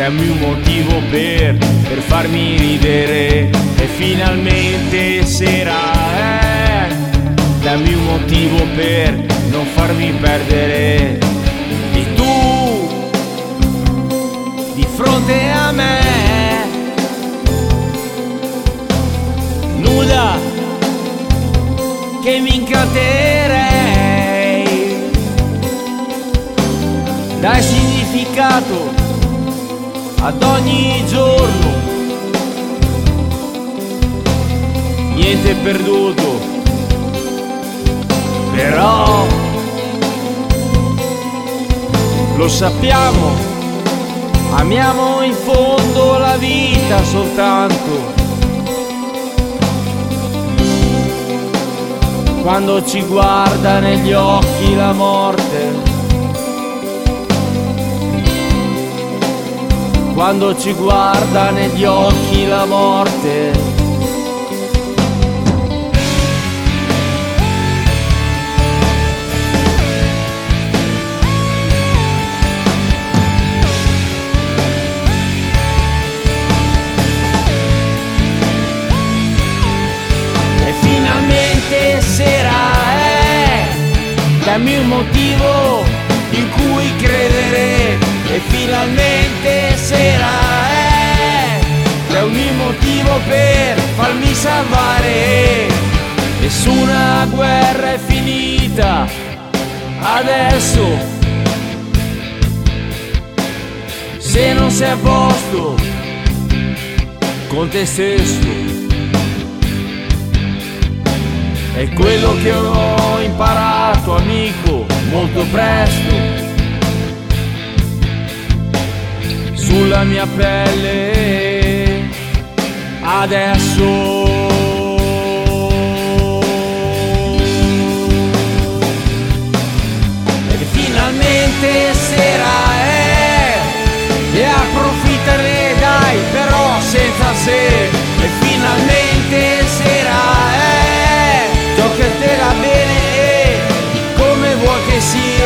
dammi un motivo per farmi ridere. E finalmente sera, dammi un motivo per non farmi perdere. E tu, di fronte a me, nuda, che mi incanterei. Dai significato ad ogni giorno, niente è perduto, però lo sappiamo, amiamo in fondo la vita soltanto quando ci guarda negli occhi la morte. Quando ci guarda negli occhi la morte. E finalmente sera, dammi un motivo in cui credere. E finalmente sera, dammi un motivo per farmi salvare. Nessuna guerra è finita adesso, se non sei a posto con te stesso. È quello che ho imparato, amico, molto presto, sulla mia pelle adesso. E finalmente sera, e approfittane, dai, però senza se. E finalmente sera, giocatela bene, come vuoi che sia.